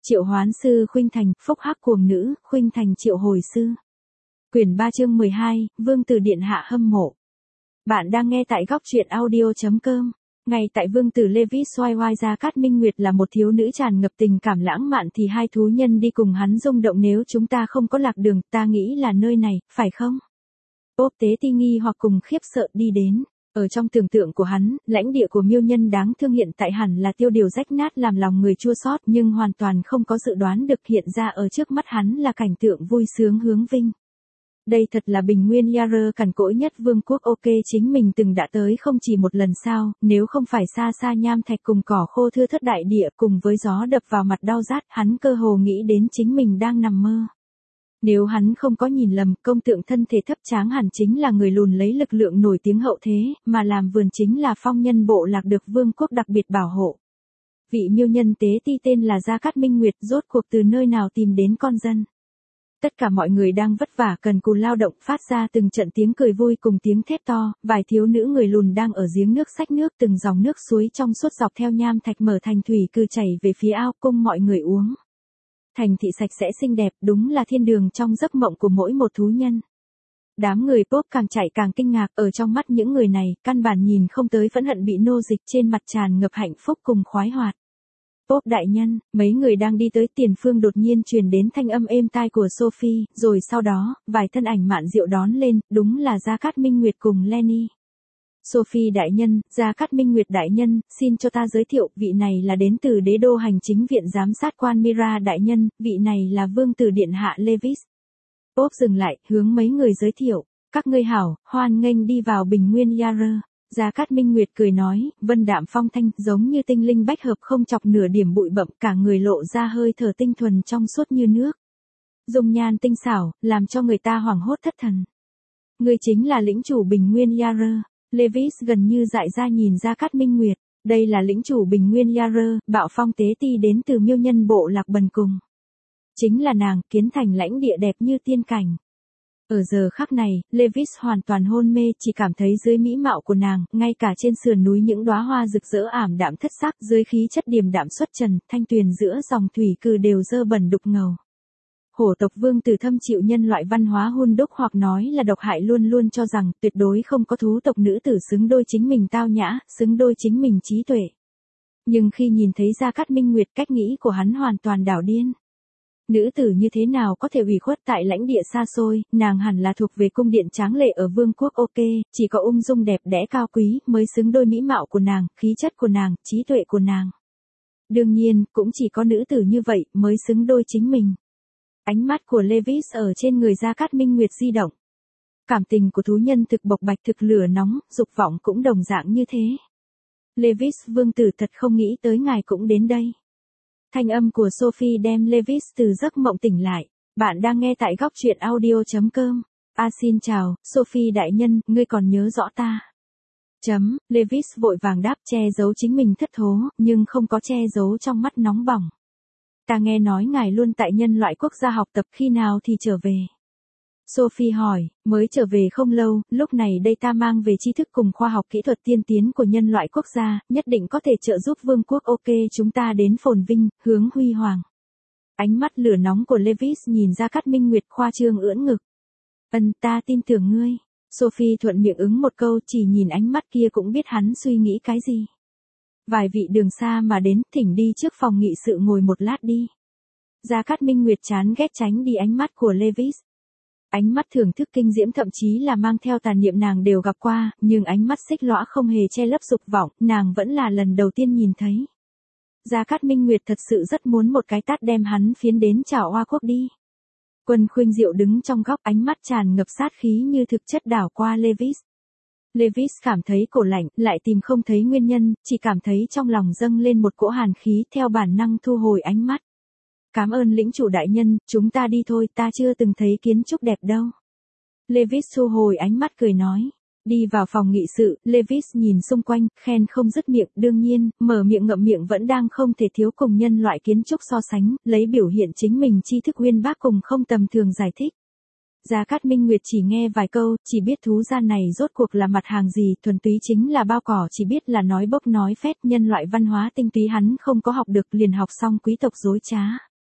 Triệu hoán sư Khuynh Thành, phúc hắc cuồng nữ, Khuynh Thành triệu hồi sư. Quyển 3 chương 12, Vương tử điện hạ hâm mộ. Bạn đang nghe tại góc truyện audio.com. Ngay tại vương tử Levis xoay oai ra Cát Minh Nguyệt là một thiếu nữ tràn ngập tình cảm lãng mạn thì hai thú nhân đi cùng hắn rung động. Nếu chúng ta không có lạc đường, ta nghĩ là nơi này, phải không? Ốp tế ti nghi hoặc cùng khiếp sợ đi đến. Ở trong tưởng tượng của hắn, lãnh địa của miêu nhân đáng thương hiện tại hẳn là tiêu điều rách nát làm lòng người chua xót, nhưng hoàn toàn không có dự đoán được hiện ra ở trước mắt hắn là cảnh tượng vui sướng hướng vinh. Đây thật là bình nguyên Yarer cằn cỗi nhất vương quốc. Ok, chính mình từng đã tới không chỉ một lần sao, nếu không phải xa xa nham thạch cùng cỏ khô thưa thớt đại địa cùng với gió đập vào mặt đau rát, hắn cơ hồ nghĩ đến chính mình đang nằm mơ. Nếu hắn không có nhìn lầm, công tượng thân thể thấp tráng hẳn chính là người lùn lấy lực lượng nổi tiếng hậu thế, mà làm vườn chính là phong nhân bộ lạc được vương quốc đặc biệt bảo hộ. Vị miêu nhân tế ti tên là Gia Cát Minh Nguyệt rốt cuộc từ nơi nào tìm đến con dân. Tất cả mọi người đang vất vả cần cù lao động, phát ra từng trận tiếng cười vui cùng tiếng thét to, vài thiếu nữ người lùn đang ở giếng nước xách nước, từng dòng nước suối trong suốt dọc theo nham thạch mở thành thủy cừ chảy về phía ao cung mọi người uống. Thành thị sạch sẽ xinh đẹp, đúng là thiên đường trong giấc mộng của mỗi một thú nhân. Đám người Pop càng chạy càng kinh ngạc, ở trong mắt những người này, căn bản nhìn không tới phẫn hận bị nô dịch, trên mặt tràn ngập hạnh phúc cùng khoái hoạt. Pop đại nhân, mấy người đang đi tới tiền phương đột nhiên truyền đến thanh âm êm tai của Sophie, rồi sau đó, vài thân ảnh mạn diệu đón lên, đúng là Gia Cát Minh Nguyệt cùng Lenny. Sophie đại nhân, Gia Cát Minh Nguyệt đại nhân, xin cho ta giới thiệu, vị này là đến từ đế đô hành chính viện giám sát quan Mira đại nhân, vị này là vương tử điện hạ Levis. Pop dừng lại, hướng mấy người giới thiệu, các ngươi hảo, hoan nghênh đi vào bình nguyên Yarer. Gia Cát Minh Nguyệt cười nói, vân đạm phong thanh, giống như tinh linh bách hợp không chọc nửa điểm bụi bặm, cả người lộ ra hơi thở tinh thuần trong suốt như nước. Dung nhan tinh xảo, làm cho người ta hoảng hốt thất thần. Người chính là lĩnh chủ bình nguyên Yarer. Levis gần như dại ra nhìn Gia Cát Minh Nguyệt, đây là lĩnh chủ bình nguyên Yarer, bạo phong tế ti đến từ miêu nhân bộ lạc bần cùng. Chính là nàng, kiến thành lãnh địa đẹp như tiên cảnh. Ở giờ khắc này, Levis hoàn toàn hôn mê, chỉ cảm thấy dưới mỹ mạo của nàng, ngay cả trên sườn núi những đóa hoa rực rỡ ảm đạm thất sắc, dưới khí chất điềm đạm xuất trần, thanh tuyền giữa dòng thủy cừ đều dơ bẩn đục ngầu. Hổ tộc vương tử thâm chịu nhân loại văn hóa hun đúc hoặc nói là độc hại luôn luôn cho rằng tuyệt đối không có thú tộc nữ tử xứng đôi chính mình tao nhã, xứng đôi chính mình trí tuệ. Nhưng khi nhìn thấy Gia Cát Minh Nguyệt, cách nghĩ của hắn hoàn toàn đảo điên. Nữ tử như thế nào có thể ủy khuất tại lãnh địa xa xôi, nàng hẳn là thuộc về cung điện tráng lệ ở vương quốc. Ok, chỉ có ung dung đẹp đẽ cao quý mới xứng đôi mỹ mạo của nàng, khí chất của nàng, trí tuệ của nàng. Đương nhiên, cũng chỉ có nữ tử như vậy mới xứng đôi chính mình. Ánh mắt của Levis ở trên người Gia Cát Minh Nguyệt di động. Cảm tình của thú nhân thực bộc bạch, thực lửa nóng, dục vọng cũng đồng dạng như thế. Levis vương tử thật không nghĩ tới ngài cũng đến đây. Thanh âm của Sophie đem Levis từ giấc mộng tỉnh lại. Bạn đang nghe tại góc truyện audio.com. Xin chào, Sophie đại nhân, ngươi còn nhớ rõ ta. Levis vội vàng đáp, che giấu chính mình thất thố, nhưng không có che giấu trong mắt nóng bỏng. Ta nghe nói ngài luôn tại nhân loại quốc gia học tập, khi nào thì trở về? Sophie hỏi, mới trở về không lâu, lúc này đây ta mang về tri thức cùng khoa học kỹ thuật tiên tiến của nhân loại quốc gia, nhất định có thể trợ giúp vương quốc. Ok, chúng ta đến phồn vinh, hướng huy hoàng. Ánh mắt lửa nóng của Levis nhìn Gia Cát Minh Nguyệt khoa trương ưỡn ngực. Ta tin tưởng ngươi. Sophie thuận miệng ứng một câu, chỉ nhìn ánh mắt kia cũng biết hắn suy nghĩ cái gì. Vài vị đường xa mà đến, thỉnh đi trước phòng nghị sự ngồi một lát đi. Gia Cát Minh Nguyệt chán ghét tránh đi ánh mắt của Levis. Ánh mắt thưởng thức kinh diễm thậm chí là mang theo tàn niệm nàng đều gặp qua, nhưng ánh mắt xích lõa không hề che lấp dục vọng, nàng vẫn là lần đầu tiên nhìn thấy. Gia Cát Minh Nguyệt thật sự rất muốn một cái tát đem hắn phiến đến chảo hoa quốc đi. Quân Khuynh Diệu đứng trong góc, ánh mắt tràn ngập sát khí như thực chất đảo qua Levis. Levis cảm thấy cổ lạnh, lại tìm không thấy nguyên nhân, chỉ cảm thấy trong lòng dâng lên một cỗ hàn khí, theo bản năng thu hồi ánh mắt. Cảm ơn lĩnh chủ đại nhân, chúng ta đi thôi, ta chưa từng thấy kiến trúc đẹp đâu. Levis thu hồi ánh mắt cười nói. Đi vào phòng nghị sự, Levis nhìn xung quanh, khen không dứt miệng, đương nhiên, mở miệng ngậm miệng vẫn đang không thể thiếu cùng nhân loại kiến trúc so sánh, lấy biểu hiện chính mình tri thức uyên bác cùng không tầm thường giải thích. Gia Cát Minh Nguyệt chỉ nghe vài câu, chỉ biết thú gian này rốt cuộc là mặt hàng gì, thuần túy chính là bao cỏ, chỉ biết là nói bốc nói phét, nhân loại văn hóa tinh túy hắn không có học được, liền học xong quý tộc dối trá.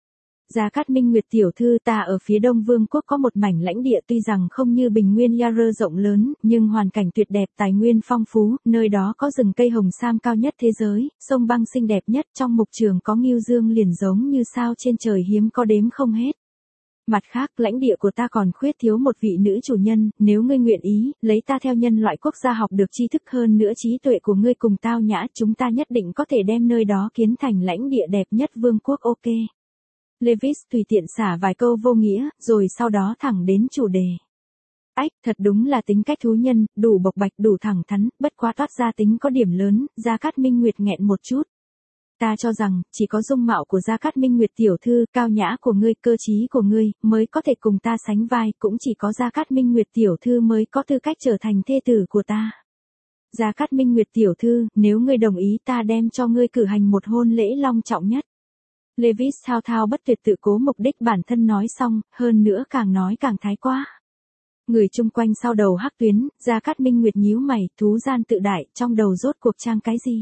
Gia Cát Minh Nguyệt tiểu thư, ta ở phía Đông Vương quốc có một mảnh lãnh địa tuy rằng không như Bình Nguyên Yaru rộng lớn, nhưng hoàn cảnh tuyệt đẹp, tài nguyên phong phú, nơi đó có rừng cây hồng sam cao nhất thế giới, sông băng xinh đẹp nhất, trong mục trường có ngưu dương liền giống như sao trên trời hiếm có đếm không hết. Mặt khác, lãnh địa của ta còn khuyết thiếu một vị nữ chủ nhân, nếu ngươi nguyện ý, lấy ta theo nhân loại quốc gia học được tri thức hơn nữa trí tuệ của ngươi cùng tao nhã, chúng ta nhất định có thể đem nơi đó kiến thành lãnh địa đẹp nhất vương quốc. Ok. Levis tùy tiện xả vài câu vô nghĩa, rồi sau đó thẳng đến chủ đề. Ách, thật đúng là tính cách thú nhân, đủ bộc bạch, đủ thẳng thắn, bất quá toát ra tính có điểm lớn, Gia Cát Minh Nguyệt nghẹn một chút. Ta cho rằng, chỉ có dung mạo của Gia Cát Minh Nguyệt tiểu thư, cao nhã của ngươi, cơ trí của ngươi, mới có thể cùng ta sánh vai, cũng chỉ có Gia Cát Minh Nguyệt tiểu thư mới có tư cách trở thành thê tử của ta. Gia Cát Minh Nguyệt tiểu thư, nếu ngươi đồng ý ta đem cho ngươi cử hành một hôn lễ long trọng nhất. Levis thao thao bất tuyệt tự cố mục đích bản thân nói xong, hơn nữa càng nói càng thái quá. Người chung quanh sau đầu hắc tuyến, Gia Cát Minh Nguyệt nhíu mày, thú gian tự đại, trong đầu rốt cuộc trang cái gì?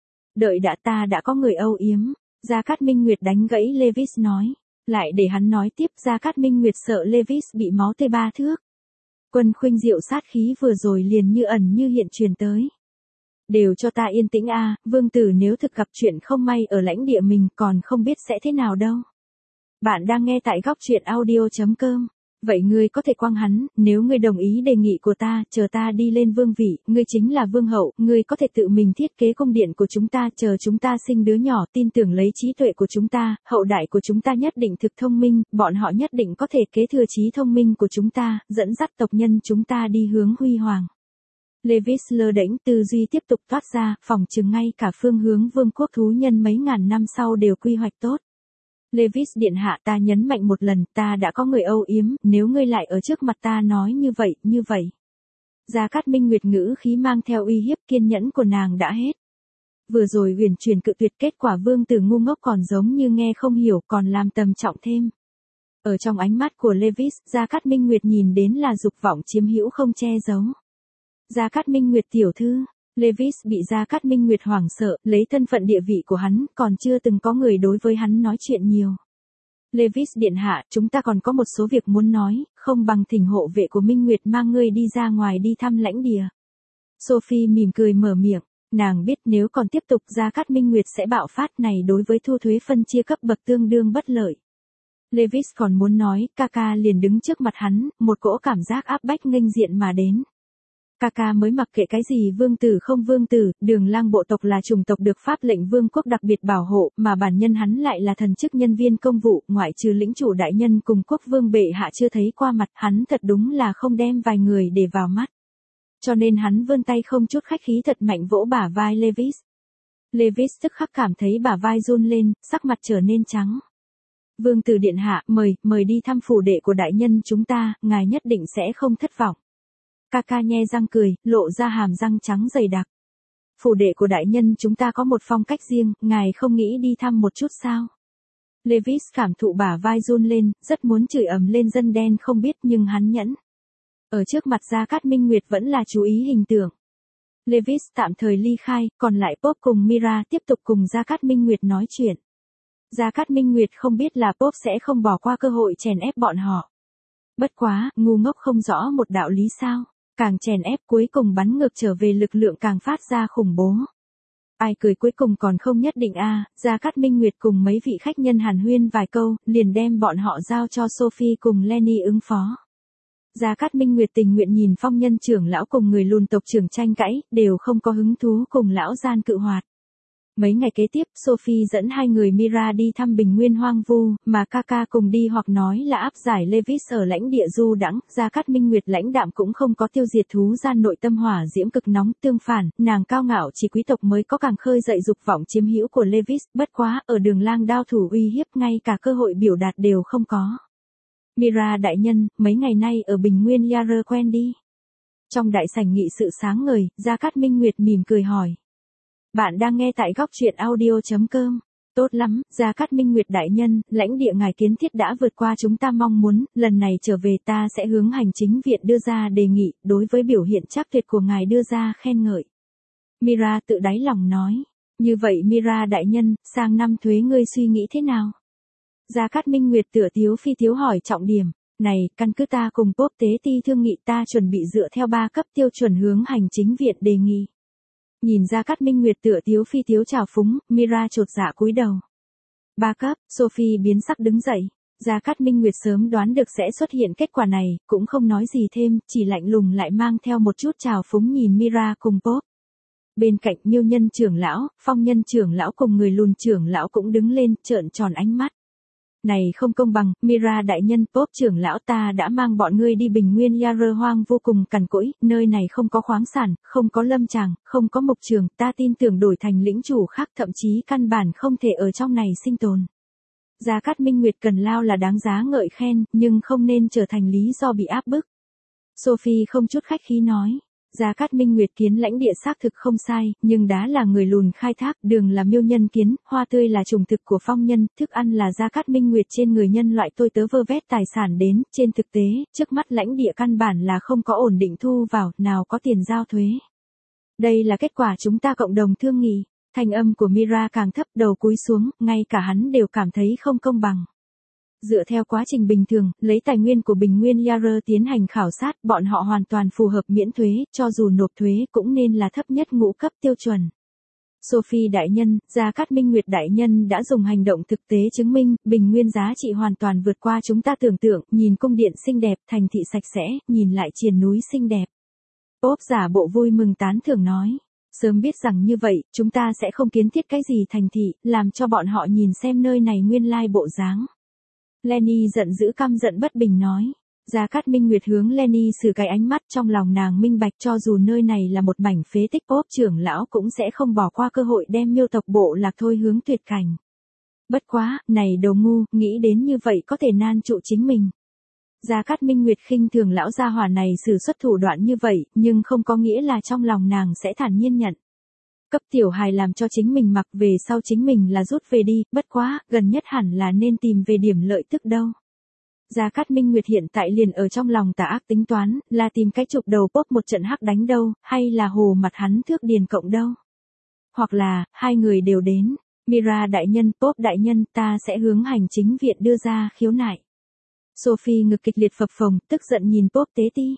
Đợi đã, ta đã có người âu yếm. Gia Cát Minh Nguyệt đánh gãy Levis nói. Lại để hắn nói tiếp, Gia Cát Minh Nguyệt sợ Levis bị máu tê ba thước. Quân khuynh diệu sát khí vừa rồi liền như ẩn như hiện truyền tới. Đều cho ta yên tĩnh a, vương tử nếu thực gặp chuyện không may ở lãnh địa mình còn không biết sẽ thế nào đâu. Bạn đang nghe tại góc truyện audio.com. Vậy ngươi có thể quăng hắn, nếu ngươi đồng ý đề nghị của ta, chờ ta đi lên vương vị, ngươi chính là vương hậu, ngươi có thể tự mình thiết kế cung điện của chúng ta, chờ chúng ta sinh đứa nhỏ, tin tưởng lấy trí tuệ của chúng ta, hậu đại của chúng ta nhất định thực thông minh, bọn họ nhất định có thể kế thừa trí thông minh của chúng ta, dẫn dắt tộc nhân chúng ta đi hướng huy hoàng. Levis lơ đễnh tư duy tiếp tục toát ra, phỏng chừng ngay cả phương hướng vương quốc thú nhân mấy ngàn năm sau đều quy hoạch tốt. Levis điện hạ, ta nhấn mạnh một lần, ta đã có người âu yếm, nếu ngươi lại ở trước mặt ta nói như vậy. Gia Cát Minh Nguyệt ngữ khí mang theo uy hiếp, kiên nhẫn của nàng đã hết. Vừa rồi huyền truyền cự tuyệt, kết quả vương tử ngu ngốc còn giống như nghe không hiểu, còn làm tầm trọng thêm. Ở trong ánh mắt của Levis, Gia Cát Minh Nguyệt nhìn đến là dục vọng chiếm hữu không che giấu. Gia Cát Minh Nguyệt tiểu thư. Levis bị Gia Cát Minh Nguyệt hoảng sợ, lấy thân phận địa vị của hắn, còn chưa từng có người đối với hắn nói chuyện nhiều. Levis điện hạ, chúng ta còn có một số việc muốn nói, không bằng thỉnh hộ vệ của Minh Nguyệt mang ngươi đi ra ngoài đi thăm lãnh địa. Sophie mỉm cười mở miệng, nàng biết nếu còn tiếp tục Gia Cát Minh Nguyệt sẽ bạo phát, này đối với thu thuế phân chia cấp bậc tương đương bất lợi. Levis còn muốn nói, Kaka liền đứng trước mặt hắn, một cỗ cảm giác áp bách nghênh diện mà đến. Kaka mới mặc kệ cái gì vương tử không vương tử, Đường Lang bộ tộc là chủng tộc được pháp lệnh vương quốc đặc biệt bảo hộ, mà bản nhân hắn lại là thần chức nhân viên công vụ, ngoại trừ lĩnh chủ đại nhân cùng quốc vương bệ hạ chưa thấy qua mặt, hắn thật đúng là không đem vài người để vào mắt. Cho nên hắn vươn tay không chút khách khí thật mạnh vỗ bả vai Levis. Levis tức khắc cảm thấy bả vai run lên, sắc mặt trở nên trắng. Vương tử điện hạ, mời đi thăm phủ đệ của đại nhân chúng ta, ngài nhất định sẽ không thất vọng. Kaka nhe răng cười, lộ ra hàm răng trắng dày đặc. Phủ đệ của đại nhân chúng ta có một phong cách riêng, ngài không nghĩ đi thăm một chút sao? Levis cảm thụ bả vai run lên, rất muốn chửi ầm lên dân đen không biết nhưng hắn nhẫn. Ở trước mặt Gia Cát Minh Nguyệt vẫn là chú ý hình tượng. Levis tạm thời ly khai, còn lại Pop cùng Mira tiếp tục cùng Gia Cát Minh Nguyệt nói chuyện. Gia Cát Minh Nguyệt không biết là Pop sẽ không bỏ qua cơ hội chèn ép bọn họ. Bất quá, ngu ngốc không rõ một đạo lý sao. Càng chèn ép cuối cùng bắn ngược trở về lực lượng càng phát ra khủng bố. Ai cười cuối cùng còn không nhất định a. Gia Cát Minh Nguyệt cùng mấy vị khách nhân hàn huyên vài câu, liền đem bọn họ giao cho Sophie cùng Lenny ứng phó. Gia Cát Minh Nguyệt tình nguyện nhìn phong nhân trưởng lão cùng người lùn tộc trưởng tranh cãi, đều không có hứng thú cùng lão gian cự hoạt. Mấy ngày kế tiếp, Sophie dẫn hai người Mira đi thăm bình nguyên hoang vu, mà Kaka cùng đi hoặc nói là áp giải Levis ở lãnh địa du đãng. Gia Cát Minh Nguyệt lãnh đạm cũng không có tiêu diệt thú gian nội tâm hỏa diễm cực nóng, tương phản, nàng cao ngạo chỉ quý tộc mới có càng khơi dậy dục vọng chiếm hữu của Levis, bất quá, ở Đường Lang đao thủ uy hiếp ngay cả cơ hội biểu đạt đều không có. Mira đại nhân, mấy ngày nay ở bình nguyên Yaru quen đi. Trong đại sảnh nghị sự sáng ngời, Gia Cát Minh Nguyệt mỉm cười hỏi. Bạn đang nghe tại góc truyện audio.com. Tốt lắm, Gia Cát Minh Nguyệt đại nhân, lãnh địa ngài kiến thiết đã vượt qua chúng ta mong muốn, lần này trở về ta sẽ hướng hành chính viện đưa ra đề nghị, đối với biểu hiện chắc tuyệt của ngài đưa ra khen ngợi. Mira tự đáy lòng nói. Như vậy Mira đại nhân, sang năm thuế ngươi suy nghĩ thế nào? Gia Cát Minh Nguyệt tựa tiếu phi tiếu hỏi trọng điểm. Này, căn cứ ta cùng Pop tế ti thương nghị ta chuẩn bị dựa theo 3 cấp tiêu chuẩn hướng hành chính viện đề nghị. Nhìn Gia Cát Minh Nguyệt tựa tiếu phi tiếu trào phúng, Mira chột dạ cúi đầu. 3 cấp, Sophie biến sắc đứng dậy. Gia Cát Minh Nguyệt sớm đoán được sẽ xuất hiện kết quả này, cũng không nói gì thêm, chỉ lạnh lùng lại mang theo một chút trào phúng nhìn Mira cùng Pop. Bên cạnh Miêu Nhân trưởng lão, Phong Nhân trưởng lão cùng người lùn trưởng lão cũng đứng lên, trợn tròn ánh mắt. Này không công bằng, Mira đại nhân, Pop trưởng lão, ta đã mang bọn ngươi đi Bình Nguyên Yara hoang vô cùng cằn cỗi, nơi này không có khoáng sản, không có lâm tràng, không có mộc trường, ta tin tưởng đổi thành lĩnh chủ khác thậm chí căn bản không thể ở trong này sinh tồn. Gia Cát Minh Nguyệt cần lao là đáng giá ngợi khen, nhưng không nên trở thành lý do bị áp bức. Sophie không chút khách khí nói. Gia Cát Minh Nguyệt kiến lãnh địa xác thực không sai, nhưng đá là người lùn khai thác, đường là miêu nhân kiến, hoa tươi là chủng thực của phong nhân, thức ăn là Gia Cát Minh Nguyệt trên người nhân loại tôi tớ vơ vét tài sản đến, trên thực tế, trước mắt lãnh địa căn bản là không có ổn định thu vào, nào có tiền giao thuế. Đây là kết quả chúng ta cộng đồng thương nghị. Thanh âm của Mira càng thấp, đầu cúi xuống, ngay cả hắn đều cảm thấy không công bằng. Dựa theo quá trình bình thường, lấy tài nguyên của Bình Nguyên Yara tiến hành khảo sát, bọn họ hoàn toàn phù hợp miễn thuế, cho dù nộp thuế cũng nên là thấp nhất ngũ cấp tiêu chuẩn. Sophie đại nhân, Gia Cát Minh Nguyệt đại nhân đã dùng hành động thực tế chứng minh, Bình Nguyên giá trị hoàn toàn vượt qua chúng ta tưởng tượng, nhìn cung điện xinh đẹp, thành thị sạch sẽ, nhìn lại triền núi xinh đẹp. Pop giả bộ vui mừng tán thưởng nói. Sớm biết rằng như vậy, chúng ta sẽ không kiến thiết cái gì thành thị, làm cho bọn họ nhìn xem nơi này nguyên lai bộ dáng. Lenny giận dữ căm giận bất bình nói. Gia Cát Minh Nguyệt hướng Lenny sử cái ánh mắt, trong lòng nàng minh bạch, cho dù nơi này là một mảnh phế tích, Pop trưởng lão cũng sẽ không bỏ qua cơ hội đem miêu tộc bộ lạc thôi hướng tuyệt cảnh. Bất quá, này đồ ngu, nghĩ đến như vậy có thể nan trụ chính mình. Gia Cát Minh Nguyệt khinh thường lão gia hỏa này sử xuất thủ đoạn như vậy, nhưng không có nghĩa là trong lòng nàng sẽ thản nhiên nhận. Cấp tiểu hài làm cho chính mình mặc, về sau chính mình là rút về đi, bất quá, gần nhất hẳn là nên tìm về điểm lợi tức đâu. Gia Cát Minh Nguyệt hiện tại liền ở trong lòng tà ác tính toán, là tìm cái chụp đầu Pop một trận hắc đánh đâu, hay là hồ mặt hắn thước điền cộng đâu. Hoặc là, hai người đều đến. Mira đại nhân, Pop đại nhân, ta sẽ hướng hành chính viện đưa ra khiếu nại. Sophie ngực kịch liệt phập phồng, tức giận nhìn Pop tế ti.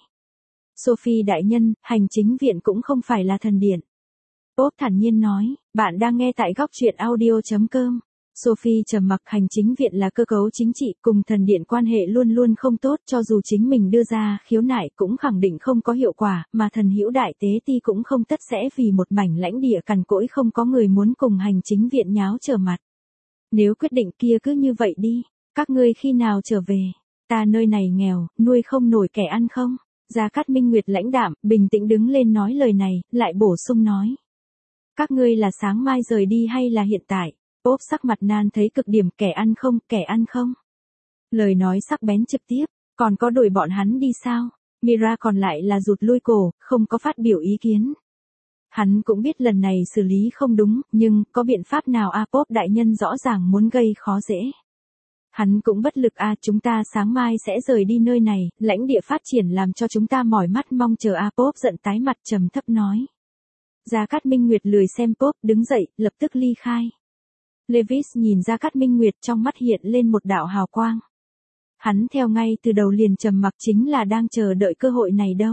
Sophie đại nhân, hành chính viện cũng không phải là thần điện. Pop thản nhiên nói, bạn đang nghe tại góc truyện audio.com. Sophie trầm mặc, hành chính viện là cơ cấu chính trị, cùng thần điện quan hệ luôn luôn không tốt, cho dù chính mình đưa ra khiếu nại cũng khẳng định không có hiệu quả, mà thần hữu đại tế ti cũng không tất sẽ vì một mảnh lãnh địa cằn cỗi không có người muốn cùng hành chính viện nháo trở mặt. Nếu quyết định kia cứ như vậy đi, các ngươi khi nào trở về, ta nơi này nghèo, nuôi không nổi kẻ ăn không? Gia Cát Minh Nguyệt lãnh đạm, bình tĩnh đứng lên nói lời này, lại bổ sung nói. Các ngươi là sáng mai rời đi hay là hiện tại? Pop sắc mặt nan thấy cực điểm, kẻ ăn không? Lời nói sắc bén trực tiếp, còn có đuổi bọn hắn đi sao? Mira còn lại là rụt lui cổ, không có phát biểu ý kiến. Hắn cũng biết lần này xử lý không đúng, nhưng có biện pháp nào a? Pop đại nhân rõ ràng muốn gây khó dễ. Hắn cũng bất lực a, chúng ta sáng mai sẽ rời đi nơi này, lãnh địa phát triển làm cho chúng ta mỏi mắt mong chờ a. Pop giận tái mặt trầm thấp nói. Gia Cát Minh Nguyệt lười xem Pop, đứng dậy, lập tức ly khai. Levis nhìn Gia Cát Minh Nguyệt, trong mắt hiện lên một đạo hào quang. Hắn theo ngay từ đầu liền trầm mặc, chính là đang chờ đợi cơ hội này đâu.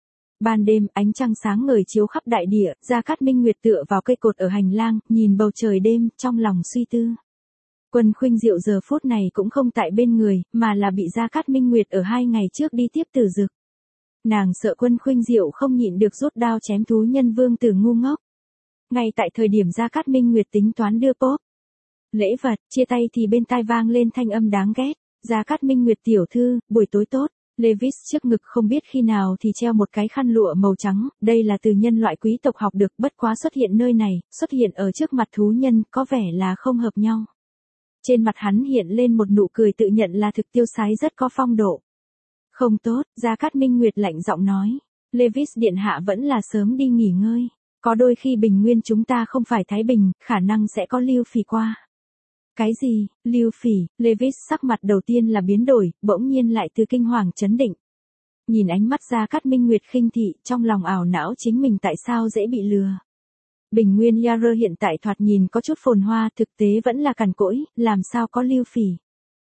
Ban đêm, ánh trăng sáng ngời chiếu khắp đại địa, Gia Cát Minh Nguyệt tựa vào cây cột ở hành lang, nhìn bầu trời đêm, trong lòng suy tư. Quân Khuynh Diệu giờ phút này cũng không tại bên người, mà là bị Gia Cát Minh Nguyệt ở 2 ngày trước đi tiếp Tử Dực. Nàng sợ Quân Khuynh Diệu không nhịn được rút đao chém thú nhân vương tử ngu ngốc. Ngay tại thời điểm Gia Cát Minh Nguyệt tính toán đưa Pop lễ vật, chia tay thì bên tai vang lên thanh âm đáng ghét. Gia Cát Minh Nguyệt tiểu thư, buổi tối tốt. Levis trước ngực không biết khi nào thì treo một cái khăn lụa màu trắng, đây là từ nhân loại quý tộc học được, bất quá xuất hiện nơi này, xuất hiện ở trước mặt thú nhân, có vẻ là không hợp nhau. Trên mặt hắn hiện lên một nụ cười tự nhận là thực tiêu sái rất có phong độ. Không tốt, Gia Cát Minh Nguyệt lạnh giọng nói. Levis điện hạ vẫn là sớm đi nghỉ ngơi. Có đôi khi bình nguyên chúng ta không phải thái bình, khả năng sẽ có lưu phỉ qua. Cái gì, lưu phỉ? Levis sắc mặt đầu tiên là biến đổi, bỗng nhiên lại từ kinh hoàng chấn định. Nhìn ánh mắt Gia Cát Minh Nguyệt khinh thị, trong lòng ảo não chính mình tại sao dễ bị lừa. Bình nguyên Yara hiện tại thoạt nhìn có chút phồn hoa, thực tế vẫn là cằn cỗi, làm sao có lưu phỉ.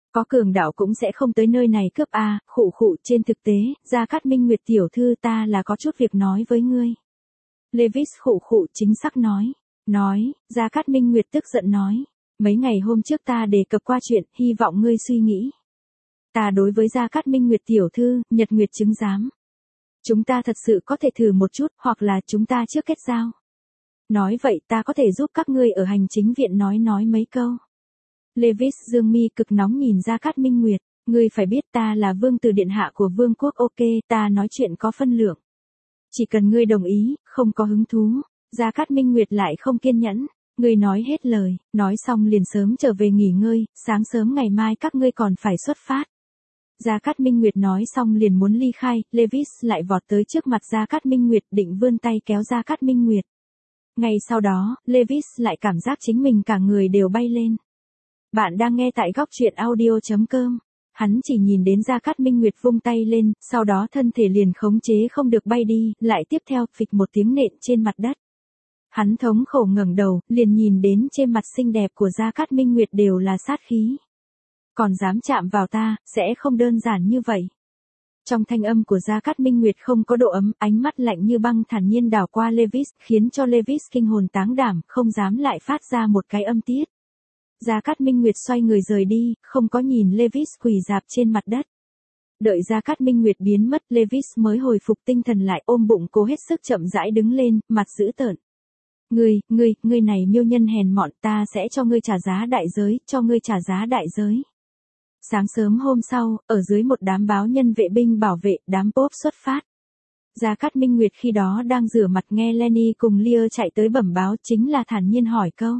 Có cường đạo cũng sẽ không tới nơi này cướp a, khụ khụ, trên thực tế, Gia Cát Minh Nguyệt tiểu thư ta là có chút việc nói với ngươi. Levis khụ khụ chính xác nói. Gia Cát Minh Nguyệt tức giận nói. Mấy ngày hôm trước ta đề cập qua chuyện, hy vọng ngươi suy nghĩ. Ta đối với Gia Cát Minh Nguyệt tiểu thư, nhật nguyệt chứng giám. Chúng ta thật sự có thể thử một chút, hoặc là chúng ta trước kết giao. Nói vậy ta có thể giúp các ngươi ở hành chính viện nói mấy câu. Levis dương mi cực nóng nhìn Gia Cát Minh Nguyệt. Ngươi phải biết ta là vương tử điện hạ của vương quốc, ok, ta nói chuyện có phân lượng. Chỉ cần ngươi đồng ý, không có hứng thú. Gia Cát Minh Nguyệt lại không kiên nhẫn. Ngươi nói hết lời, nói xong liền sớm trở về nghỉ ngơi, sáng sớm ngày mai các ngươi còn phải xuất phát. Gia Cát Minh Nguyệt nói xong liền muốn ly khai, Levis lại vọt tới trước mặt Gia Cát Minh Nguyệt định vươn tay kéo Gia Cát Minh Nguyệt. Ngay sau đó, Levis lại cảm giác chính mình cả người đều bay lên. Bạn đang nghe tại góc truyện audio.com. Hắn chỉ nhìn đến Gia Cát Minh Nguyệt vung tay lên, sau đó thân thể liền khống chế không được bay đi, lại tiếp theo, phịch một tiếng nện trên mặt đất. Hắn thống khổ ngẩng đầu, liền nhìn đến trên mặt xinh đẹp của Gia Cát Minh Nguyệt đều là sát khí. Còn dám chạm vào ta, sẽ không đơn giản như vậy. Trong thanh âm của Gia Cát Minh Nguyệt không có độ ấm, ánh mắt lạnh như băng thản nhiên đảo qua Levis, khiến cho Levis kinh hồn táng đảm, không dám lại phát ra một cái âm tiết. Gia Cát Minh Nguyệt xoay người rời đi, không có nhìn Levis quỳ rạp trên mặt đất. Đợi Gia Cát Minh Nguyệt biến mất, Levis mới hồi phục tinh thần lại, ôm bụng cố hết sức chậm rãi đứng lên, mặt dữ tợn. Ngươi này miêu nhân hèn mọn, ta sẽ cho ngươi trả giá đại giới, cho ngươi trả giá đại giới. Sáng sớm hôm sau, ở dưới một đám báo nhân vệ binh bảo vệ, đám Pop xuất phát. Gia Cát Minh Nguyệt khi đó đang rửa mặt nghe Lenny cùng Lear chạy tới bẩm báo, chính là thản nhiên hỏi câu.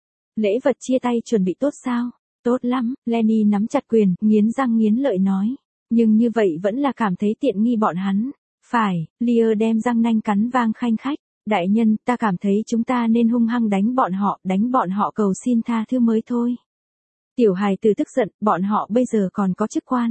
Lễ vật chia tay chuẩn bị tốt sao? Tốt lắm, Lenny nắm chặt quyền, nghiến răng nghiến lợi nói. Nhưng như vậy vẫn là cảm thấy tiện nghi bọn hắn. Phải, Lear đem răng nanh cắn vang khanh khách. Đại nhân, ta cảm thấy chúng ta nên hung hăng đánh bọn họ cầu xin tha thứ mới thôi. Tiểu hài tử tức giận, bọn họ bây giờ còn có chức quan.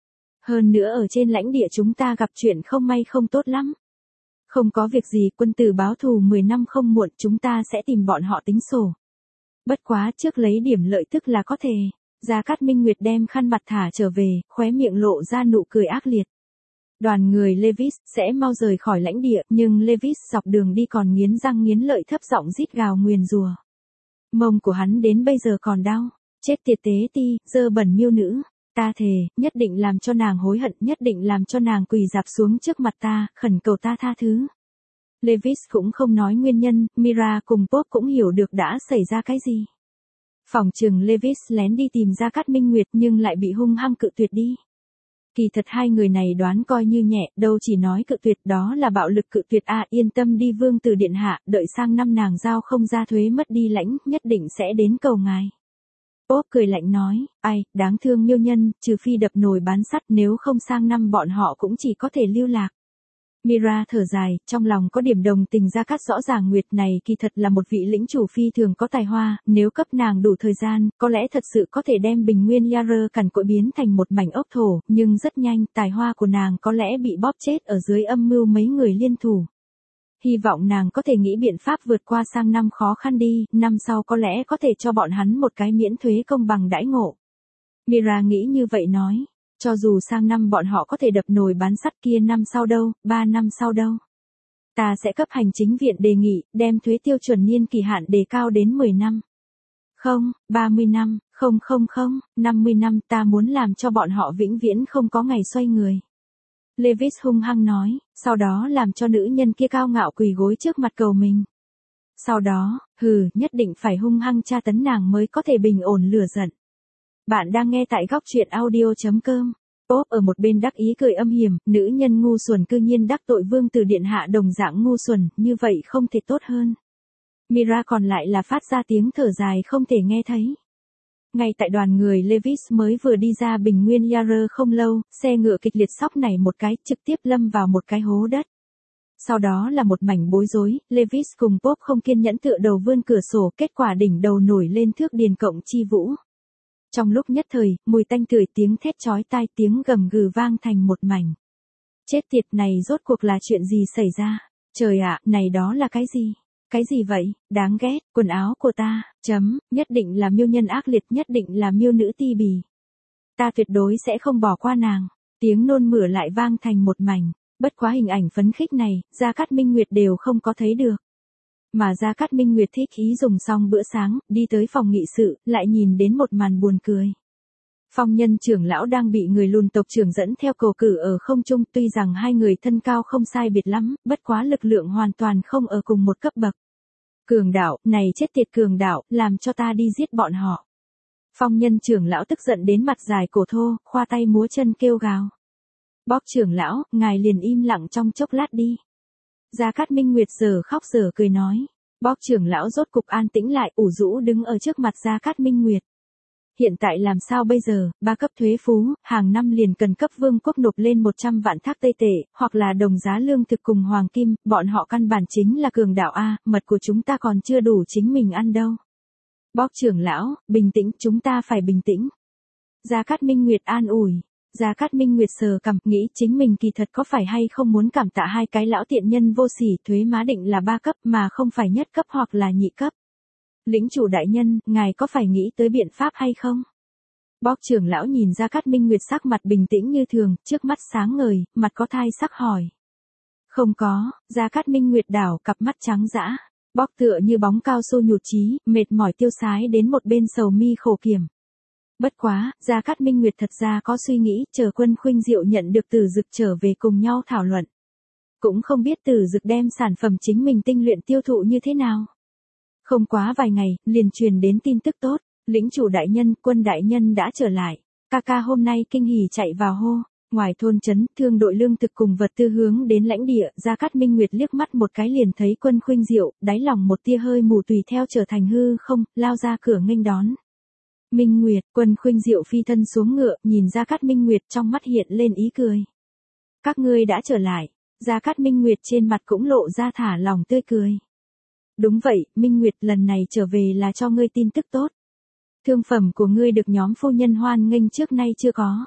Hơn nữa ở trên lãnh địa chúng ta gặp chuyện không may không tốt lắm. Không có việc gì, quân tử báo thù 10 năm không muộn, chúng ta sẽ tìm bọn họ tính sổ. Bất quá trước lấy điểm lợi tức là có thể. Gia Cát Minh Nguyệt đem khăn mặt thả trở về, khóe miệng lộ ra nụ cười ác liệt. Đoàn người Levis sẽ mau rời khỏi lãnh địa, nhưng Levis dọc đường đi còn nghiến răng nghiến lợi thấp giọng rít gào nguyền rủa. Mông của hắn đến bây giờ còn đau. Chết tiệt tế ti, dơ bẩn miêu nữ. Ta thề, nhất định làm cho nàng hối hận, nhất định làm cho nàng quỳ rạp xuống trước mặt ta, khẩn cầu ta tha thứ. Levis cũng không nói nguyên nhân, Mira cùng Pop cũng hiểu được đã xảy ra cái gì. Phòng trừng Levis lén đi tìm Gia Cát Minh Nguyệt nhưng lại bị hung hăng cự tuyệt đi. Kỳ thật hai người này đoán coi như nhẹ, đâu chỉ nói cự tuyệt, đó là bạo lực cự tuyệt a. Yên tâm đi vương tử điện hạ, đợi sang năm nàng giao không ra thuế mất đi lãnh, nhất định sẽ đến cầu ngài. Pop cười lạnh nói, ai, đáng thương miêu nhân, trừ phi đập nồi bán sắt, nếu không sang năm bọn họ cũng chỉ có thể lưu lạc. Mira thở dài, trong lòng có điểm đồng tình. Gia Cát rõ ràng Nguyệt này kỳ thật là một vị lĩnh chủ phi thường có tài hoa, nếu cấp nàng đủ thời gian, có lẽ thật sự có thể đem bình nguyên Yarer cằn cỗi biến thành một mảnh ốc thổ, nhưng rất nhanh, tài hoa của nàng có lẽ bị bóp chết ở dưới âm mưu mấy người liên thủ. Hy vọng nàng có thể nghĩ biện pháp vượt qua sang năm khó khăn đi, năm sau có lẽ có thể cho bọn hắn một cái miễn thuế công bằng đãi ngộ. Mira nghĩ như vậy nói. Cho dù sang năm bọn họ có thể đập nồi bán sắt kia, năm sau đâu, 3 năm sau đâu. Ta sẽ cấp hành chính viện đề nghị, đem thuế tiêu chuẩn niên kỳ hạn đề cao đến 10 năm. Không, 30 năm, không, 50 năm, ta muốn làm cho bọn họ vĩnh viễn không có ngày xoay người. Levis hung hăng nói, sau đó làm cho nữ nhân kia cao ngạo quỳ gối trước mặt cầu mình. Sau đó, nhất định phải hung hăng tra tấn nàng mới có thể bình ổn lửa giận. Bạn đang nghe tại góc truyện audio.com. Pop ở một bên đắc ý cười âm hiểm, nữ nhân ngu xuẩn cư nhiên đắc tội vương tử điện hạ đồng dạng ngu xuẩn, như vậy không thể tốt hơn. Mira còn lại là phát ra tiếng thở dài không thể nghe thấy. Ngay tại đoàn người Levis mới vừa đi ra bình nguyên Yarer không lâu, xe ngựa kịch liệt sóc nảy một cái, trực tiếp lâm vào một cái hố đất. Sau đó là một mảnh bối rối, Levis cùng Pop không kiên nhẫn tựa đầu vươn cửa sổ, kết quả đỉnh đầu nổi lên thước điền cộng chi vũ. Trong lúc nhất thời, mùi tanh tưởi, tiếng thét chói tai, tiếng gầm gừ vang thành một mảnh. Chết tiệt, này rốt cuộc là chuyện gì xảy ra? Trời ạ, này đó là cái gì? Cái gì vậy? Đáng ghét, quần áo của ta, nhất định là miêu nhân ác liệt, nhất định là miêu nữ ti bì. ta tuyệt đối sẽ không bỏ qua nàng. Tiếng nôn mửa lại vang thành một mảnh, bất quá hình ảnh phấn khích này, Gia Cát Minh Nguyệt đều không có thấy được. Mà Gia Cát Minh Nguyệt thích ý dùng xong bữa sáng, đi tới phòng nghị sự, lại nhìn đến một màn buồn cười. Phong Nhân trưởng lão đang bị người lùn tộc trưởng dẫn theo cầu cử ở không trung, tuy rằng hai người thân cao không sai biệt lắm, bất quá lực lượng hoàn toàn không ở cùng một cấp bậc. Cường đạo, này chết tiệt cường đạo, làm cho ta đi giết bọn họ. Phong Nhân trưởng lão tức giận đến mặt dài cổ thô, khoa tay múa chân kêu gào. Bóc trưởng lão, ngài liền im lặng trong chốc lát đi. Gia Cát Minh Nguyệt giờ khóc giờ cười nói. Bóc trưởng lão rốt cục an tĩnh lại, ủ rũ đứng ở trước mặt Gia Cát Minh Nguyệt. Hiện tại làm sao bây giờ, 3 cấp thuế phú, hàng năm liền cần cấp vương quốc nộp lên 100 vạn thác Tây tệ, hoặc là đồng giá lương thực cùng hoàng kim, bọn họ căn bản chính là cường đạo A, mật của chúng ta còn chưa đủ chính mình ăn đâu. Bóc trưởng lão, bình tĩnh, chúng ta phải bình tĩnh. Gia Cát Minh Nguyệt an ủi. Gia Cát Minh Nguyệt sờ cằm, nghĩ chính mình kỳ thật có phải hay không muốn cảm tạ hai cái lão tiện nhân vô sỉ, thuế má định là 3 cấp mà không phải nhất cấp hoặc là nhị cấp. Lĩnh chủ đại nhân, ngài có phải nghĩ tới biện pháp hay không? Bóc trưởng lão nhìn Gia Cát Minh Nguyệt sắc mặt bình tĩnh như thường, trước mắt sáng ngời, mặt có thai sắc hỏi. Không có, Gia Cát Minh Nguyệt đảo cặp mắt trắng dã. Bóc tựa như bóng cao su nhụt chí, mệt mỏi tiêu sái đến một bên sầu mi khổ kiểm. Bất quá, Gia Cát Minh Nguyệt thật ra có suy nghĩ, chờ Quân Khuynh Diệu nhận được Tử Dực trở về cùng nhau thảo luận. Cũng không biết Tử Dực đem sản phẩm chính mình tinh luyện tiêu thụ như thế nào. Không quá vài ngày, liền truyền đến tin tức tốt, lĩnh chủ đại nhân, Quân đại nhân đã trở lại. Ca ca hôm nay kinh hỉ chạy vào hô. Ngoài thôn trấn, thương đội lương thực cùng vật tư hướng đến lãnh địa, Gia Cát Minh Nguyệt liếc mắt một cái liền thấy Quân Khuynh Diệu, đáy lòng một tia hơi mù tùy theo trở thành hư không, lao ra cửa nghênh đón. Minh Nguyệt, Quân Khuynh Diệu phi thân xuống ngựa, nhìn Gia Cát Minh Nguyệt trong mắt hiện lên ý cười. Các ngươi đã trở lại, Gia Cát Minh Nguyệt trên mặt cũng lộ ra thả lòng tươi cười. Đúng vậy, Minh Nguyệt lần này trở về là cho ngươi tin tức tốt. Thương phẩm của ngươi được nhóm phu nhân hoan nghênh trước nay chưa có.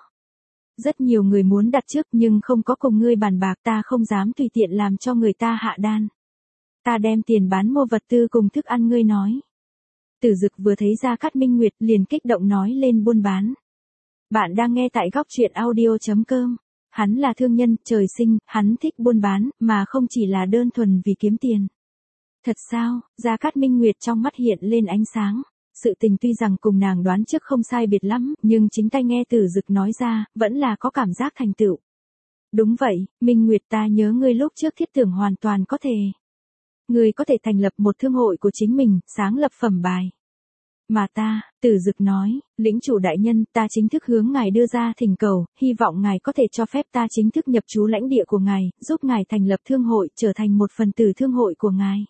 Rất nhiều người muốn đặt trước nhưng không có cùng ngươi bàn bạc, ta không dám tùy tiện làm cho người ta hạ đan. Ta đem tiền bán mua vật tư cùng thức ăn ngươi nói. Tử Dực vừa thấy Gia Cát Minh Nguyệt liền kích động nói lên buôn bán. Bạn đang nghe tại góc truyện audio.com. Hắn là thương nhân, trời sinh, hắn thích buôn bán, mà không chỉ là đơn thuần vì kiếm tiền. Thật sao, Gia Cát Minh Nguyệt trong mắt hiện lên ánh sáng. Sự tình tuy rằng cùng nàng đoán trước không sai biệt lắm, nhưng chính tay nghe Tử Dực nói ra, vẫn là có cảm giác thành tựu. Đúng vậy, Minh Nguyệt, ta nhớ ngươi lúc trước thiết tưởng hoàn toàn có thể. Ngươi có thể thành lập một thương hội của chính mình, sáng lập phẩm bài. Mà ta, Tử Dực nói, lĩnh chủ đại nhân, ta chính thức hướng ngài đưa ra thỉnh cầu, hy vọng ngài có thể cho phép ta chính thức nhập trú lãnh địa của ngài, giúp ngài thành lập thương hội, trở thành một phần tử thương hội của ngài.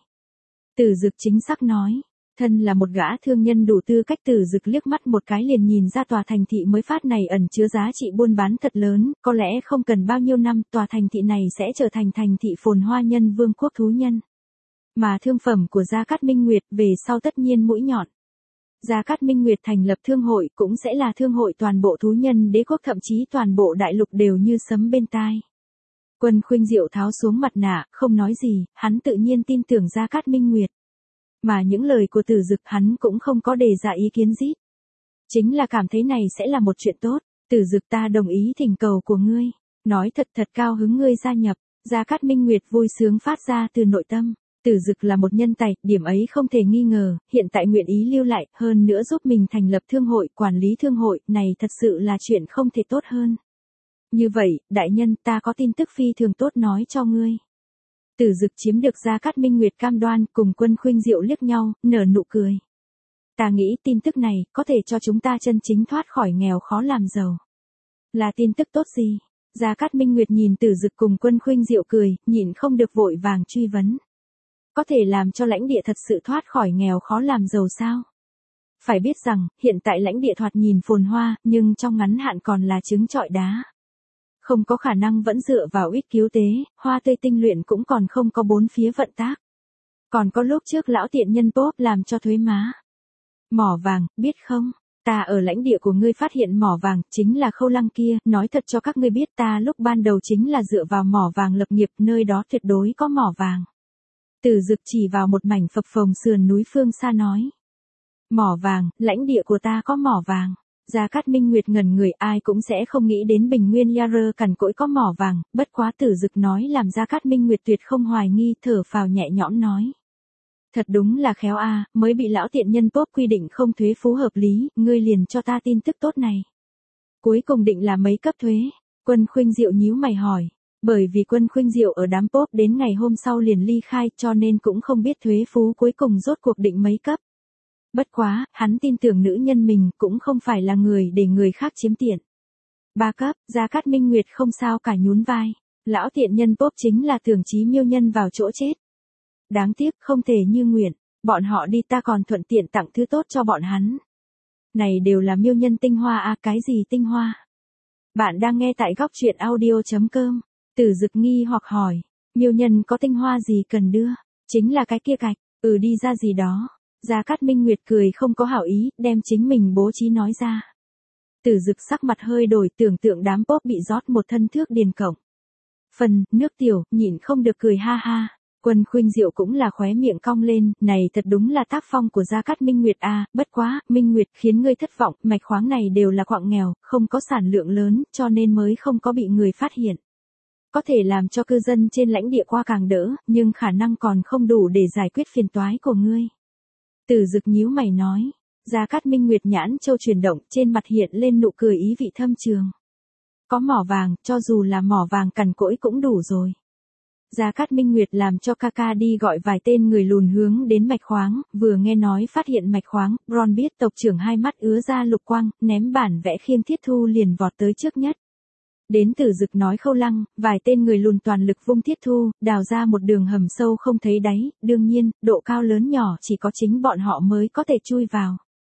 Tử Dực chính xác nói. Thân là một gã thương nhân đủ tư cách, Tử Dực liếc mắt một cái liền nhìn ra tòa thành thị mới phát này ẩn chứa giá trị buôn bán thật lớn, có lẽ không cần bao nhiêu năm, tòa thành thị này sẽ trở thành thành thị phồn hoa nhân vương quốc thú nhân. Mà thương phẩm của Gia Cát Minh Nguyệt về sau tất nhiên mũi nhọn. Gia Cát Minh Nguyệt thành lập thương hội cũng sẽ là thương hội toàn bộ thú nhân đế quốc, thậm chí toàn bộ đại lục đều như sấm bên tai. Quân Khuynh Diệu tháo xuống mặt nạ, không nói gì, hắn tự nhiên tin tưởng Gia Cát Minh Nguyệt. Mà những lời của Tử Dực hắn cũng không có đề ra ý kiến gì. Chính là cảm thấy này sẽ là một chuyện tốt. Tử Dực, ta đồng ý thỉnh cầu của ngươi. Nói thật cao hứng ngươi gia nhập. Gia Cát Minh Nguyệt vui sướng phát ra từ nội tâm. Tử Dực là một nhân tài, điểm ấy không thể nghi ngờ, hiện tại nguyện ý lưu lại, hơn nữa giúp mình thành lập thương hội, quản lý thương hội, này thật sự là chuyện không thể tốt hơn. Như vậy, đại nhân, ta có tin tức phi thường tốt nói cho ngươi. Tử Dực chiếm được Gia Cát Minh Nguyệt cam đoan, cùng Quân Khuynh Diệu liếc nhau, nở nụ cười. Ta nghĩ tin tức này, có thể cho chúng ta chân chính thoát khỏi nghèo khó làm giàu. Là tin tức tốt gì? Gia Cát Minh Nguyệt nhìn Tử Dực cùng Quân Khuynh Diệu cười, nhịn không được vội vàng truy vấn. Có thể làm cho lãnh địa thật sự thoát khỏi nghèo khó làm giàu sao? Phải biết rằng, hiện tại lãnh địa thoạt nhìn phồn hoa, nhưng trong ngắn hạn còn là trứng trọi đá. Không có khả năng vẫn dựa vào ít cứu tế, hoa tươi tinh luyện cũng còn không có bốn phía vận tác. Còn có lúc trước lão tiện nhân Pop làm cho thuế má. Mỏ vàng, biết không? Ta ở lãnh địa của ngươi phát hiện mỏ vàng, chính là Khâu Lăng kia, nói thật cho các ngươi biết, ta lúc ban đầu chính là dựa vào mỏ vàng lập nghiệp, nơi đó tuyệt đối có mỏ vàng. Tử Dực chỉ vào một mảnh phập phồng sườn núi phương xa nói. Mỏ vàng, lãnh địa của ta có mỏ vàng. Gia Cát Minh Nguyệt ngẩn người, ai cũng sẽ không nghĩ đến Bình Nguyên Yarer cằn cỗi có mỏ vàng, bất quá Tử Dực nói làm Gia Cát Minh Nguyệt tuyệt không hoài nghi, thở phào nhẹ nhõm nói. Thật đúng là khéo a, mới bị lão tiện nhân Pop quy định không thuế phú hợp lý, ngươi liền cho ta tin tức tốt này. Cuối cùng định là mấy cấp thuế? Quân Khuynh Diệu nhíu mày hỏi. Bởi vì Quân Khuynh Diệu ở đám Pop đến ngày hôm sau liền ly khai cho nên cũng không biết thuế phú cuối cùng rốt cuộc định mấy cấp. Bất quá, hắn tin tưởng nữ nhân mình cũng không phải là người để người khác chiếm tiện. 3 cấp, Gia Cát Minh Nguyệt không sao cả nhún vai. Lão tiện nhân Pop chính là tưởng chí miêu nhân vào chỗ chết. Đáng tiếc không thể như nguyện, bọn họ đi ta còn thuận tiện tặng thứ tốt cho bọn hắn. Này đều là miêu nhân tinh hoa à, cái gì tinh hoa? Bạn đang nghe tại góc truyện audio.com. Tử Dực nghi hoặc hỏi, miêu nhân có tinh hoa gì cần đưa? Chính là cái kia gạch, đi ra gì đó. Gia Cát Minh Nguyệt cười không có hảo ý, đem chính mình bố trí nói ra. Tử Dực sắc mặt hơi đổi, tưởng tượng đám Pop bị rót một thân thước điền cổng. Phần, nước tiểu, nhịn không được cười ha ha. Quân Khuynh Diệu cũng là khóe miệng cong lên, này thật đúng là tác phong của Gia Cát Minh Nguyệt a, bất quá, Minh Nguyệt khiến ngươi thất vọng, mạch khoáng này đều là quặng nghèo, không có sản lượng lớn, cho nên mới không có bị người phát hiện. Có thể làm cho cư dân trên lãnh địa qua càng đỡ, nhưng khả năng còn không đủ để giải quyết phiền toái của ngươi. Tử Dực nhíu mày nói, Gia Cát Minh Nguyệt nhãn châu chuyển động, trên mặt hiện lên nụ cười ý vị thâm trường. Có mỏ vàng, cho dù là mỏ vàng cằn cỗi cũng đủ rồi. Gia Cát Minh Nguyệt làm cho Kaka đi gọi vài tên người lùn hướng đến mạch khoáng, vừa nghe nói phát hiện mạch khoáng, Ron biết tộc trưởng hai mắt ứa ra lục quang, ném bản vẽ khiêng Thiết Thu liền vọt tới trước nhất. Đến Tử Dực nói Khâu Lăng, vài tên người lùn toàn lực vung Thiết Thu, đào ra một đường hầm sâu không thấy đáy, đương nhiên, độ cao lớn nhỏ chỉ có chính bọn họ mới có thể chui vào.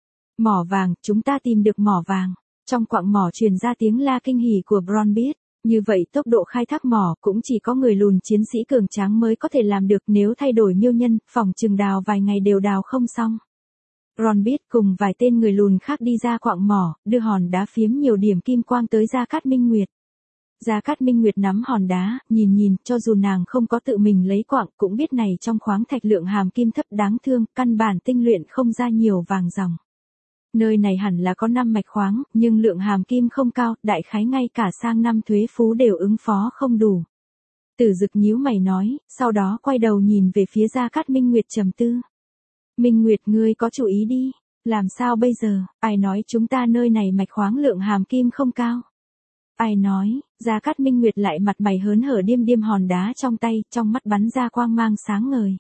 Mỏ vàng, chúng ta tìm được mỏ vàng. Trong quặng mỏ truyền ra tiếng la kinh hỉ của Ron biết. Như vậy tốc độ khai thác mỏ cũng chỉ có người lùn chiến sĩ cường tráng mới có thể làm được, nếu thay đổi miêu nhân, phòng chừng đào vài ngày đều đào không xong. Ron biết cùng vài tên người lùn khác đi ra quặng mỏ, đưa hòn đá phiếm nhiều điểm kim quang tới Gia Cát Minh Nguyệt. Gia Cát Minh Nguyệt nắm hòn đá, nhìn, cho dù nàng không có tự mình lấy quặng cũng biết này trong khoáng thạch lượng hàm kim thấp đáng thương, căn bản tinh luyện không ra nhiều vàng ròng. Nơi này hẳn là có 5 mạch khoáng, nhưng lượng hàm kim không cao, đại khái ngay cả sang năm thuế phú đều ứng phó không đủ. Tử Dực nhíu mày nói, sau đó quay đầu nhìn về phía Gia Cát Minh Nguyệt trầm tư. Minh Nguyệt ngươi có chủ ý đi, làm sao bây giờ, ai nói chúng ta nơi này mạch khoáng lượng hàm kim không cao? Ai nói, Gia Cát Minh Nguyệt lại mặt mày hớn hở điêm hòn đá trong tay, trong mắt bắn ra quang mang sáng ngời.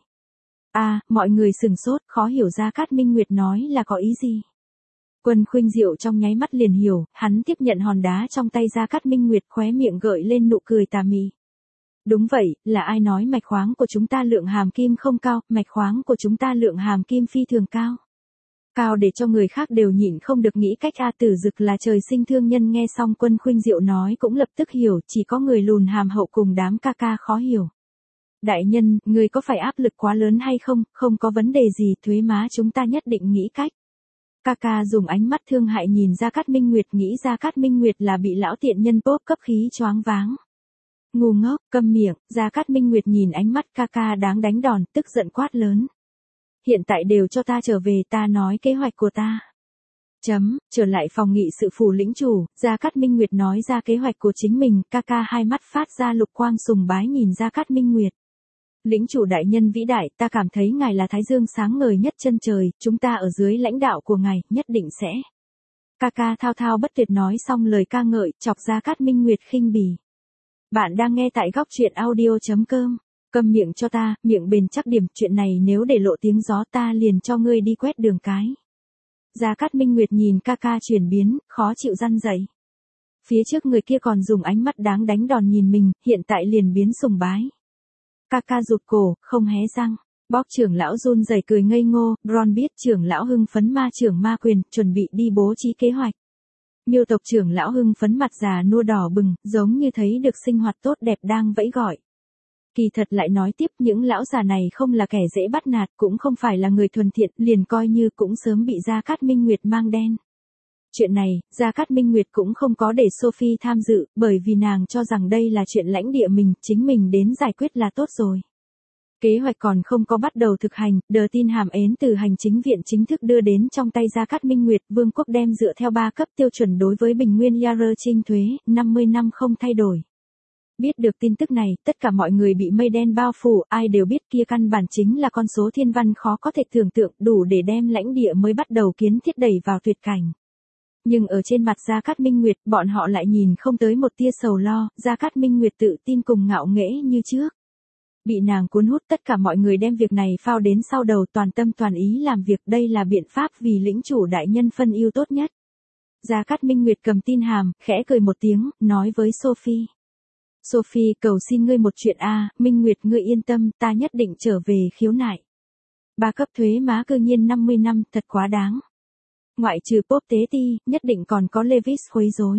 Mọi người sửng sốt, khó hiểu Gia Cát Minh Nguyệt nói là có ý gì. Quân Khuynh Diệu trong nháy mắt liền hiểu, hắn tiếp nhận hòn đá trong tay Gia Cát Minh Nguyệt, khóe miệng gợi lên nụ cười tà mị. Đúng vậy, là ai nói mạch khoáng của chúng ta lượng hàm kim không cao, mạch khoáng của chúng ta lượng hàm kim phi thường cao. Cao để cho người khác đều nhịn không được nghĩ cách. Tử Dực là trời sinh thương nhân, nghe xong Quân Khuynh Diệu nói cũng lập tức hiểu, chỉ có người lùn hàm hậu cùng đám Kaka khó hiểu. Đại nhân, người có phải áp lực quá lớn hay không, không có vấn đề gì, thuế má chúng ta nhất định nghĩ cách. Kaka dùng ánh mắt thương hại nhìn Gia Cát Minh Nguyệt, nghĩ Gia Cát Minh Nguyệt là bị lão tiện nhân Pop cấp khí choáng váng. Ngu ngốc, câm miệng, Gia Cát Minh Nguyệt nhìn ánh mắt Kaka đáng đánh đòn, tức giận quát lớn. Hiện tại đều cho ta trở về, ta nói kế hoạch của ta. Trở lại phòng nghị sự phủ lĩnh chủ, Gia Cát Minh Nguyệt nói ra kế hoạch của chính mình, Kaka hai mắt phát ra lục quang sùng bái nhìn Gia Cát Minh Nguyệt. Lĩnh chủ đại nhân vĩ đại, ta cảm thấy ngài là thái dương sáng ngời nhất chân trời, chúng ta ở dưới lãnh đạo của ngài, nhất định sẽ. Kaka thao thao bất tuyệt nói xong lời ca ngợi, chọc Gia Cát Minh Nguyệt khinh bỉ. Bạn đang nghe tại góc truyện audio.com. Câm miệng cho ta, miệng bền chắc điểm, chuyện này nếu để lộ tiếng gió ta liền cho ngươi đi quét đường cái. Gia Cát Minh Nguyệt nhìn Kaka chuyển biến, khó chịu răn dậy. Phía trước người kia còn dùng ánh mắt đáng đánh đòn nhìn mình, hiện tại liền biến sùng bái. Kaka rụt cổ, không hé răng. Bóp trưởng lão run rẩy cười ngây ngô, Ron biết trưởng lão hưng phấn ma trưởng ma quyền, chuẩn bị đi bố trí kế hoạch. Miêu tộc trưởng lão hưng phấn mặt già nua đỏ bừng, giống như thấy được sinh hoạt tốt đẹp đang vẫy gọi. Kỳ thật lại nói tiếp, những lão già này không là kẻ dễ bắt nạt, cũng không phải là người thuần thiện, liền coi như cũng sớm bị Gia Cát Minh Nguyệt mang đen. Chuyện này, Gia Cát Minh Nguyệt cũng không có để Sophie tham dự, bởi vì nàng cho rằng đây là chuyện lãnh địa mình, chính mình đến giải quyết là tốt rồi. Kế hoạch còn không có bắt đầu thực hành, đờ tin hàm ến từ hành chính viện chính thức đưa đến trong tay Gia Cát Minh Nguyệt, vương quốc đem dựa theo 3 cấp tiêu chuẩn đối với bình nguyên Yarer thuế, 50 năm không thay đổi. Biết được tin tức này, tất cả mọi người bị mây đen bao phủ, ai đều biết kia căn bản chính là con số thiên văn khó có thể tưởng tượng, đủ để đem lãnh địa mới bắt đầu kiến thiết đẩy vào tuyệt cảnh. Nhưng ở trên mặt Gia Cát Minh Nguyệt, bọn họ lại nhìn không tới một tia sầu lo, Gia Cát Minh Nguyệt tự tin cùng ngạo nghễ như trước. Bị nàng cuốn hút, tất cả mọi người đem việc này phao đến sau đầu, toàn tâm toàn ý làm việc, đây là biện pháp vì lĩnh chủ đại nhân phân ưu tốt nhất. Gia Cát Minh Nguyệt cầm tin hàm, khẽ cười một tiếng, nói với Sophie. Sophie, cầu xin ngươi một chuyện a, Minh Nguyệt ngươi yên tâm, ta nhất định trở về khiếu nại. 3 cấp thuế má cư nhiên 50 năm, thật quá đáng. Ngoại trừ Pop tế ti, nhất định còn có Levis quấy rối.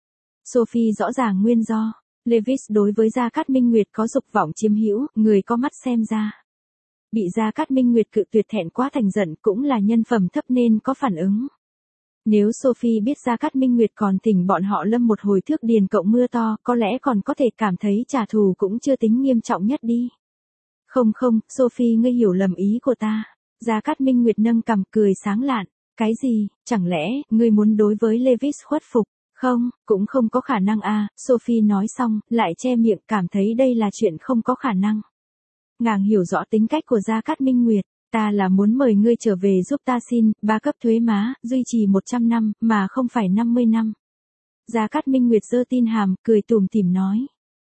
Sophie rõ ràng nguyên do. Levis đối với Gia Cát Minh Nguyệt có dục vọng chiếm hữu, người có mắt xem ra. Bị Gia Cát Minh Nguyệt cự tuyệt thẹn quá thành giận, cũng là nhân phẩm thấp nên có phản ứng. Nếu Sophie biết Gia Cát Minh Nguyệt còn thỉnh bọn họ lâm một hồi thước điền cộng mưa to, có lẽ còn có thể cảm thấy trả thù cũng chưa tính nghiêm trọng nhất đi. Không, Sophie ngươi hiểu lầm ý của ta. Gia Cát Minh Nguyệt nâng cằm cười sáng lạn. Cái gì, chẳng lẽ, ngươi muốn đối với Levis khuất phục? Không, cũng không có khả năng a. Sophie nói xong, lại che miệng, cảm thấy đây là chuyện không có khả năng. Nàng hiểu rõ tính cách của Gia Cát Minh Nguyệt, ta là muốn mời ngươi trở về giúp ta xin, 3 cấp thuế má, duy trì 100 năm, mà không phải 50 năm. Gia Cát Minh Nguyệt giơ tin hàm, cười tủm tỉm nói.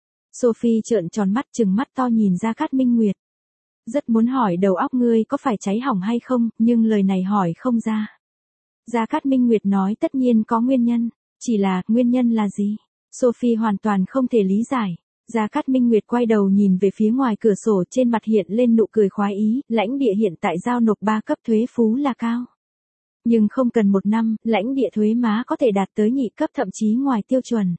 Sophie trợn tròn mắt trừng mắt to nhìn Gia Cát Minh Nguyệt. Rất muốn hỏi đầu óc ngươi có phải cháy hỏng hay không, nhưng lời này hỏi không ra. Gia Cát Minh Nguyệt nói tất nhiên có nguyên nhân, chỉ là, nguyên nhân là gì? Sophie hoàn toàn không thể lý giải. Gia Cát Minh Nguyệt quay đầu nhìn về phía ngoài cửa sổ, trên mặt hiện lên nụ cười khoái ý, lãnh địa hiện tại giao nộp 3 cấp thuế phú là cao. Nhưng không cần 1 năm, lãnh địa thuế má có thể đạt tới nhị cấp thậm chí ngoài tiêu chuẩn.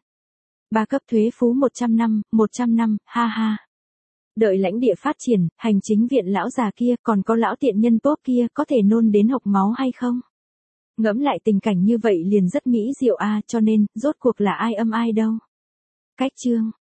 3 cấp thuế phú 100 năm, ha ha. Đợi lãnh địa phát triển, hành chính viện lão già kia, còn có lão tiện nhân Pop kia, có thể nôn đến hộc máu hay không? Ngẫm lại tình cảnh như vậy liền rất mỹ diệu a, cho nên, rốt cuộc là ai âm ai đâu. Cách chương